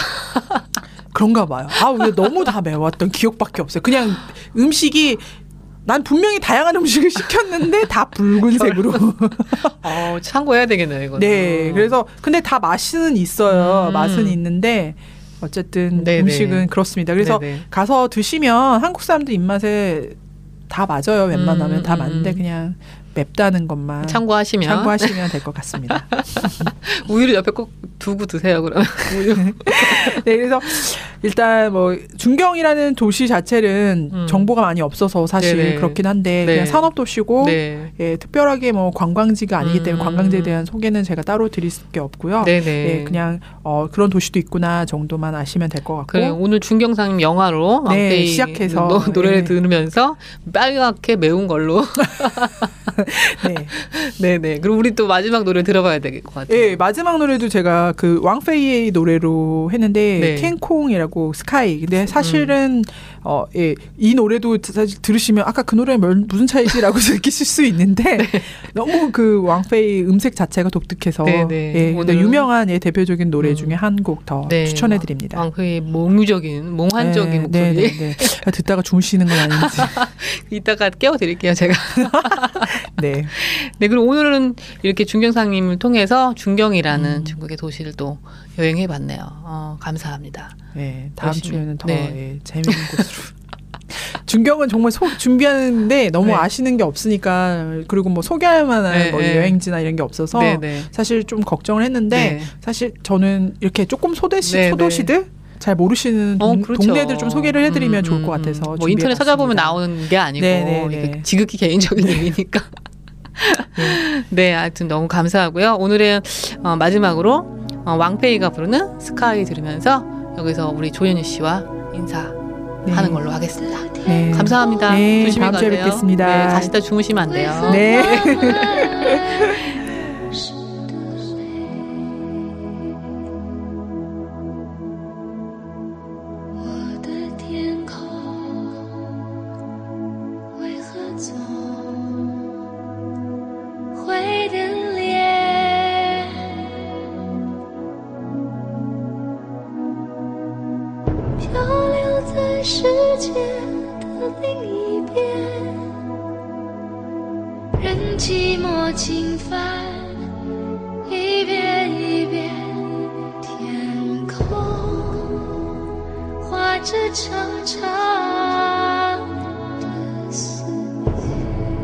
그런가 봐요. 아, 근데 너무 다 매웠던 기억밖에 없어요. 그냥 음식이 난 분명히 다양한 음식을 시켰는데 다 붉은색으로. 어, 참고해야 되겠네요, 이거는. 네, 그래서 근데 다 맛은 있어요. 음. 맛은 있는데 어쨌든 네네. 음식은 그렇습니다. 그래서 네네. 가서 드시면 한국 사람들 입맛에 다 맞아요. 웬만하면 음, 다 음. 맞는데 그냥 맵다는 것만 참고하시면 참고하시면 될 것 같습니다. 우유를 옆에 꼭 두고 드세요. 그러면 우유. 네, 그래서 일단 뭐 중경이라는 도시 자체는 음. 정보가 많이 없어서 사실 네네. 그렇긴 한데 네. 그냥 산업 도시고 네. 예, 특별하게 뭐 관광지가 아니기 때문에 음. 관광지에 대한 소개는 제가 따로 드릴 게 없고요. 네네. 예, 그냥 어, 그런 도시도 있구나 정도만 아시면 될 것 같고. 그래 오늘 중경상님 영화로 네, 왕페이 시작해서, 노, 노래를 네. 들으면서 빨갛게 매운 걸로. 네. 네네. 그럼 우리 또 마지막 노래 들어봐야 될 것 같아요. 예, 마지막 노래도 제가 그 왕페이의 노래로 했는데 네. 캔콩이라고 스카이. 근데 사실은 어, 예, 이 노래도 사실 들으시면 아까 그 노래랑 뭘- 무슨 차이지라고 느끼실 수 있는데 너무 그 왕페이 음색 자체가 독특해서 네, 네. 예, 근데 오늘은- 유명한 예, 대표적인 노래 음. 중에 한 곡 더 네. 추천해 드립니다. 왕페이 몽유적인 몽환적인 목소리. 네, 네, 네. 듣다가 주무시는 건 아닌지. 이따가 깨워드릴게요, 제가. 네. 네, 그리고 오늘은 이렇게 중경상님을 통해서 중경이라는 음. 중국의 도시를 또 여행해봤네요. 어, 감사합니다. 네, 다음 열심히. 주에는 더 네. 예, 재미있는 곳으로. 중경은 정말 소, 준비하는데 너무 네. 아시는 게 없으니까 그리고 뭐 소개할 만한 네, 뭐 네. 여행지나 이런 게 없어서 네, 네. 사실 좀 걱정을 했는데 네. 사실 저는 이렇게 조금 소대시 네, 소도시들 잘 모르시는 어, 동, 그렇죠. 동네들 좀 소개를 해드리면 음, 좋을 것 음, 같아서 뭐 인터넷 준비해봤습니다. 찾아보면 나오는 게 아니고 네, 네, 네. 이게 지극히 개인적인 얘기니까. 네, 하여튼 너무 감사하고요. 오늘은 어, 마지막으로 어, 왕페이가 부르는 스카이 들으면서 여기서 우리 조현희 씨와 인사하는 네. 걸로 하겠습니다. 네. 감사합니다. 네, 조심히 다음 주에 가세요. 뵙겠습니다. 네, 가시다 주무시면 안 돼요. 네. 我的天空为何总会等裂？漂流在世界的另一边，任寂寞侵犯，一遍一遍，天空画着长长的思念。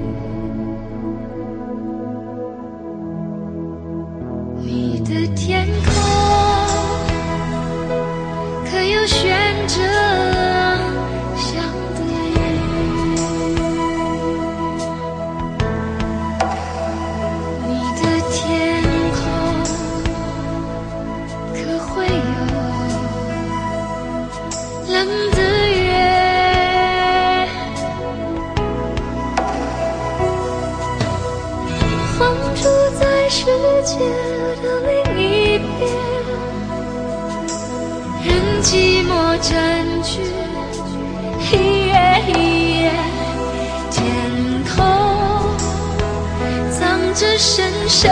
你的天空可有悬着相对？你的天空可会有冷的月？放逐在世界的另一边， 占据一夜一夜天空，藏着深深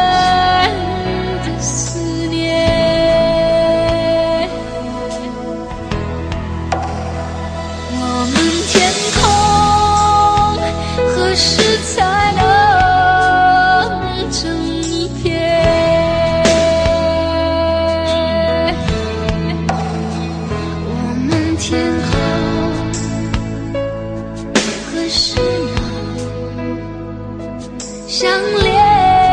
的思念。我们天空何时才能整一片？我们天空何时能相连？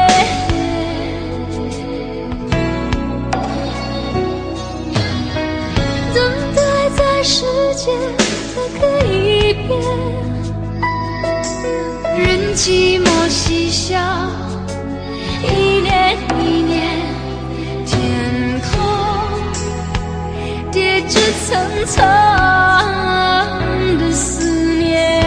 等待在世界再刻一遍，任寂寞嬉笑，一年一年，天空叠着层层的思念。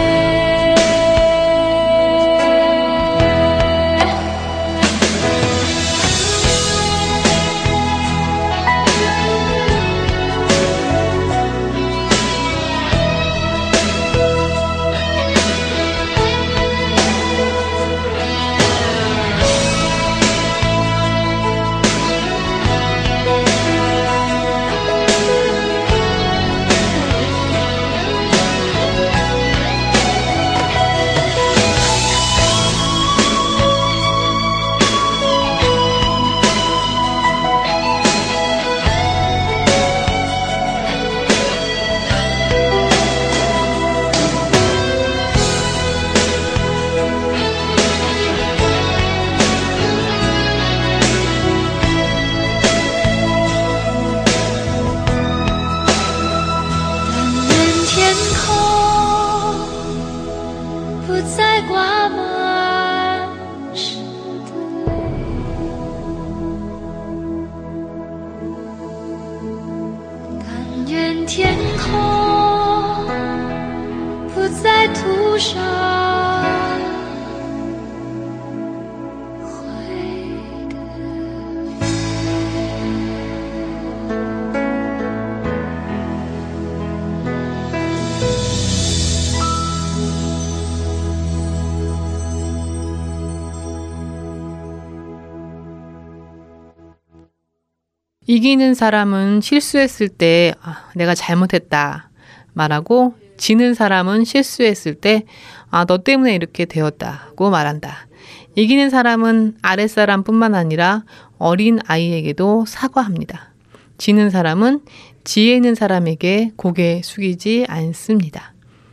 이기는 사람은 실수했을 때 아, 내가 잘못했다 말하고, 지는 사람은 실수했을 때 아, 너 때문에 이렇게 되었다고 말한다. 이기는 사람은 아랫사람뿐만 아니라 어린 아이에게도 사과합니다. 지는 사람은 지혜 있는 사람에게 고개 숙이지 않습니다.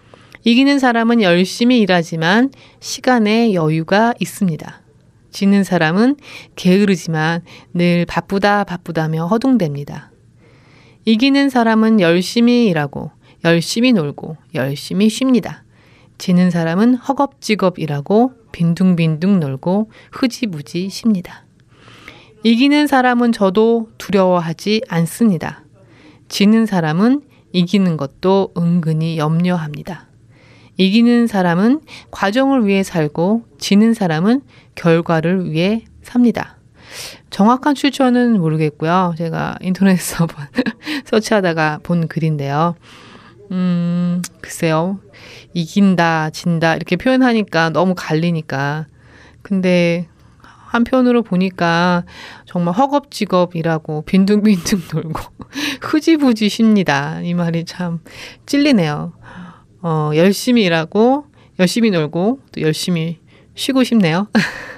이기는 사람은 열심히 일하지만 시간에 여유가 있습니다. 지는 사람은 게으르지만 늘 바쁘다 바쁘다며 허둥댑니다. 이기는 사람은 열심히 일하고 열심히 놀고 열심히 쉽니다. 지는 사람은 허겁지겁 일하고 빈둥빈둥 놀고 흐지부지 쉽니다. 이기는 사람은 저도 두려워하지 않습니다. 지는 사람은 이기는 것도 은근히 염려합니다. 이기는 사람은 과정을 위해 살고 지는 사람은 결과를 위해 삽니다. 정확한 출처는 모르겠고요. 제가 인터넷에서 서치하다가 본 글인데요. 음, 글쎄요. 이긴다, 진다 이렇게 표현하니까 너무 갈리니까. 근데 한편으로 보니까 정말 허겁지겁 일하고 빈둥빈둥 놀고 흐지부지 쉽니다. 이 말이 참 찔리네요. 어, 열심히 일하고 열심히 놀고 또 열심히 쉬고 싶네요.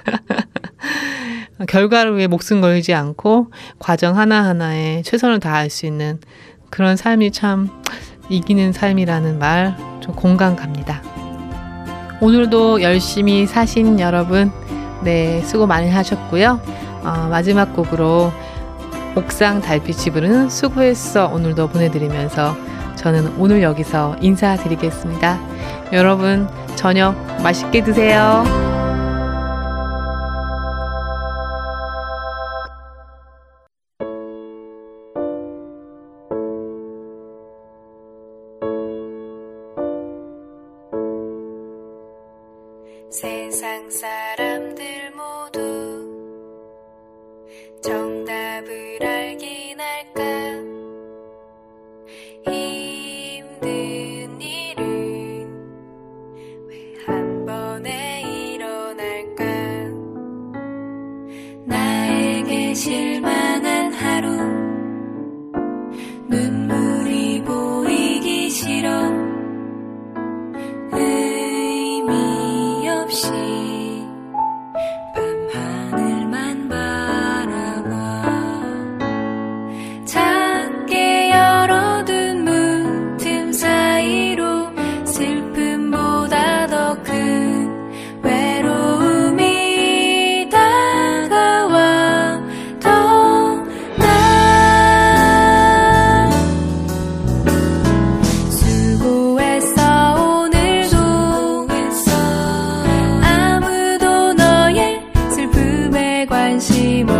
결과를 위해 목숨 걸지 않고 과정 하나하나에 최선을 다할 수 있는 그런 삶이 참 이기는 삶이라는 말 좀 공감 갑니다. 오늘도 열심히 사신 여러분, 네, 수고 많이 하셨고요. 어, 마지막 곡으로 옥상 달빛이 부르는 수고했어 오늘도 보내드리면서 저는 오늘 여기서 인사드리겠습니다. 여러분 저녁 맛있게 드세요. 세상 사람들 모두 정답을 알긴 할까? 실망한 하루 눈물이 보이기 싫어 의미 없이 밤하늘만 바라봐 작게 열어둔 문틈 사이로 슬픔보다 더 큰 외로움이 다가와 더 나 수고했어 오늘도 아무도 너의 슬픔에 관심